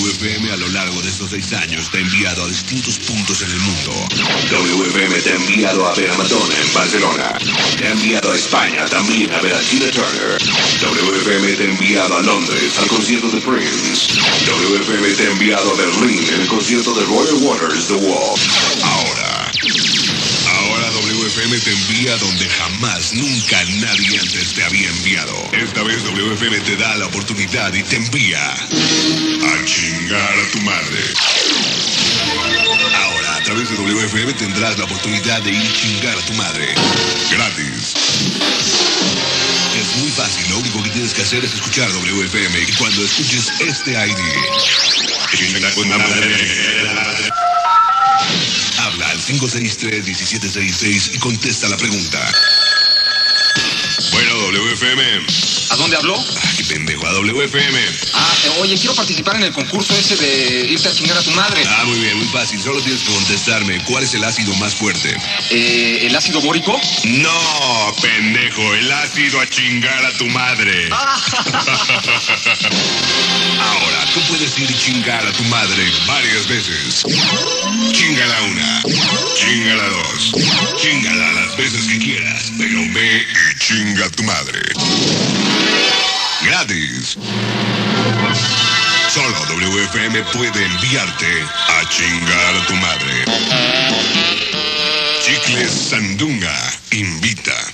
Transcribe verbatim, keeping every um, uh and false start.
W F M a lo largo de estos seis años te ha enviado a distintos puntos en el mundo. W F M te ha enviado a ver a Madonna en Barcelona. Te ha enviado a España también a ver a Tina Turner. W F M te ha enviado a Londres al concierto de Prince. W F M te ha enviado a Berlín en el concierto de Roger Waters The Wall. Ahora, ahora W F M te envía donde jamás, nunca nadie antes te había enviado. Esta vez W F M te da la oportunidad y te envía a chingar a tu madre. Ahora, a través de W F M tendrás la oportunidad de ir a chingar a tu madre. Gratis. Es muy fácil, lo único que tienes que hacer es escuchar W F M y cuando escuches este I D, habla al cinco seis tres, uno siete seis seis y contesta la pregunta. Bueno, W F M. ¿A dónde habló? Ah, qué pendejo, a W F M. Ah, eh, oye, quiero participar en el concurso ese de irte a chingar a tu madre. Ah, muy bien, muy fácil. Solo tienes que contestarme. ¿Cuál es el ácido más fuerte? Eh, ¿el ácido bórico? No, pendejo, el ácido a chingar a tu madre. Ahora, tú puedes ir y chingar a tu madre varias veces. Chingala una, chingala dos, chingala las veces que quieras, pero ve y chinga a tu madre. Gratis. Solo W F M puede enviarte a chingar a tu madre. Chicles Sandunga invita.